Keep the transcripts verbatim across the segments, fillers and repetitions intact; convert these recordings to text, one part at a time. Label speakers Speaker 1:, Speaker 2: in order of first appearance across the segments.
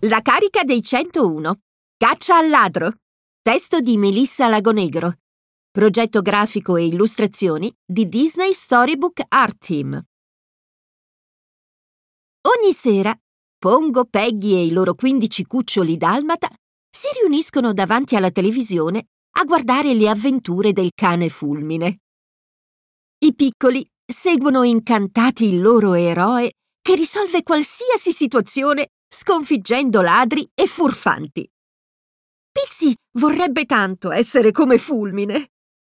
Speaker 1: La carica dei centouno. Caccia al ladro. Testo di Melissa Lagonegro. Progetto grafico e illustrazioni di Disney Storybook Art Team. Ogni sera, Pongo, Peggy e i loro quindici cuccioli dalmata si riuniscono davanti alla televisione a guardare le avventure del cane Fulmine. I piccoli seguono incantati il loro eroe che risolve qualsiasi situazione sconfiggendo ladri e furfanti. Pizzi vorrebbe tanto essere come Fulmine.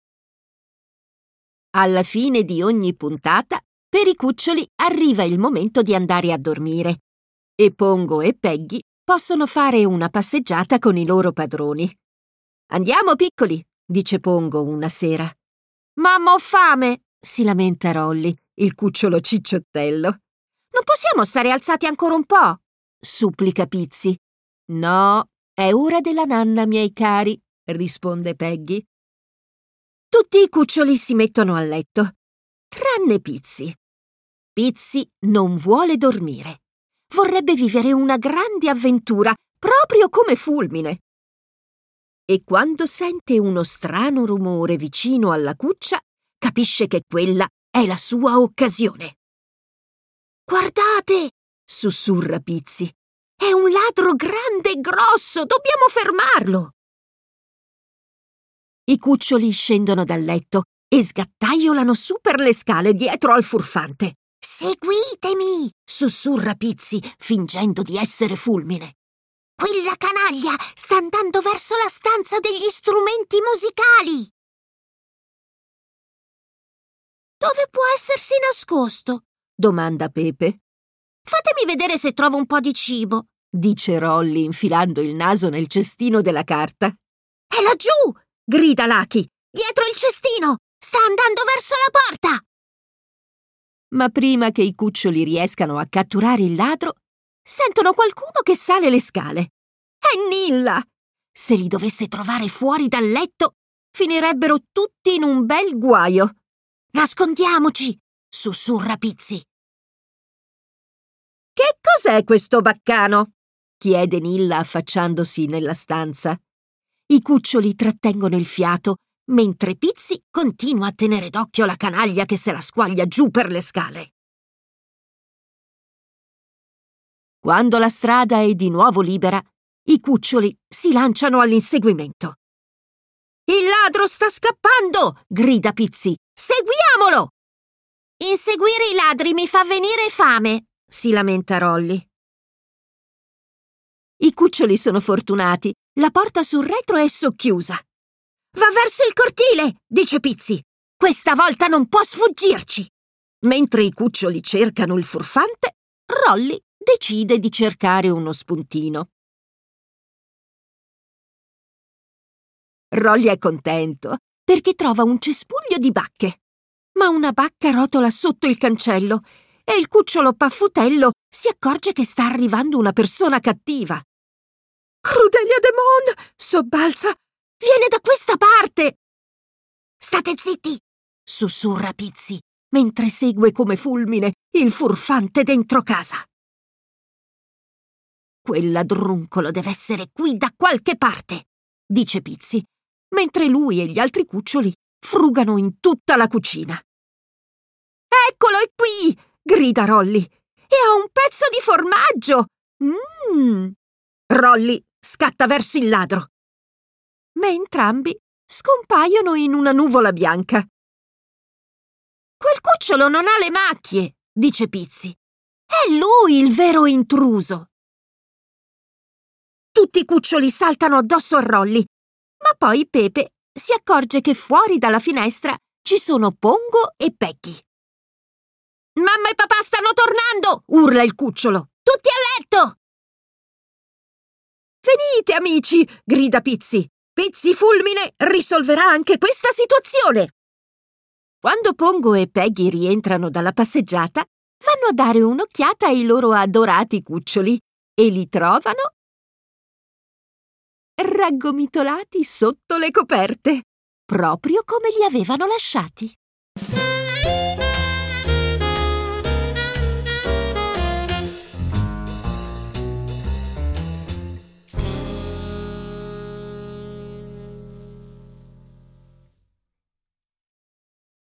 Speaker 1: Alla fine di ogni puntata, per i cuccioli arriva il momento di andare a dormire e Pongo e Peggy possono fare una passeggiata con i loro padroni. «Andiamo, piccoli», dice Pongo una sera. «Mamma, ho fame», si lamenta Rolly, il cucciolo cicciottello. «Non possiamo stare alzati ancora un po'?» supplica Pizzi. «No, è ora della nanna, miei cari», risponde Peggy. Tutti i cuccioli si mettono a letto, tranne Pizzi. Pizzi non vuole dormire. Vorrebbe vivere una grande avventura, proprio come Fulmine. E quando sente uno strano rumore vicino alla cuccia, capisce che quella è la sua occasione. «Guardate!» sussurra Pizzi. «È un ladro grande e grosso! Dobbiamo fermarlo!» I cuccioli scendono dal letto e sgattaiolano su per le scale dietro al furfante. «Seguitemi!» sussurra Pizzi, fingendo di essere Fulmine. «Quella canaglia sta andando verso la stanza degli strumenti musicali!» «Dove può essersi nascosto?» domanda Pepe. «Fatemi vedere se trovo un po' di cibo», dice Rolly, infilando il naso nel cestino della carta. «È laggiù!» grida Lucky. «Dietro il cestino! Sta andando verso la porta!» Ma prima che i cuccioli riescano a catturare il ladro, sentono qualcuno che sale le scale. È Nilla! Se li dovesse trovare fuori dal letto, finirebbero tutti in un bel guaio. «Nascondiamoci!» sussurra Pizzi. «Che cos'è questo baccano?» chiede Nilla affacciandosi nella stanza. I cuccioli trattengono il fiato, mentre Pizzi continua a tenere d'occhio la canaglia che se la squaglia giù per le scale. Quando la strada è di nuovo libera, i cuccioli si lanciano all'inseguimento. «Il ladro sta scappando!» grida Pizzi. «Seguiamolo!» «Inseguire i ladri mi fa venire fame!» si lamenta Rolly. I cuccioli sono fortunati. La porta sul retro è socchiusa. «Va verso il cortile!» dice Pizzi. «Questa volta non può sfuggirci!» Mentre i cuccioli cercano il furfante, Rolly decide di cercare uno spuntino. Rolly è contento perché trova un cespuglio di bacche. Ma una bacca rotola sotto il cancello e il cucciolo Paffutello si accorge che sta arrivando una persona cattiva. «Crudelia Demon!» sobbalza. «Viene da questa parte!» «State zitti!» sussurra Pizzi, mentre segue come Fulmine il furfante dentro casa. «Quel ladruncolo deve essere qui da qualche parte!» dice Pizzi, mentre lui e gli altri cuccioli frugano in tutta la cucina. «Eccolo, è qui!» grida Rolly. «E ha un pezzo di formaggio! Mmm!» Rolly scatta verso il ladro. Ma entrambi scompaiono in una nuvola bianca. «Quel cucciolo non ha le macchie!» dice Pizzi. «È lui il vero intruso!» Tutti i cuccioli saltano addosso a Rolly, ma poi Pepe si accorge che fuori dalla finestra ci sono Pongo e Peggy. «Mamma e papà stanno tornando!» urla il cucciolo. «Tutti a letto!» «Venite, amici!» grida Pizzi. «Pizzi Fulmine risolverà anche questa situazione!» Quando Pongo e Peggy rientrano dalla passeggiata, vanno a dare un'occhiata ai loro adorati cuccioli e li trovano raggomitolati sotto le coperte, proprio come li avevano lasciati.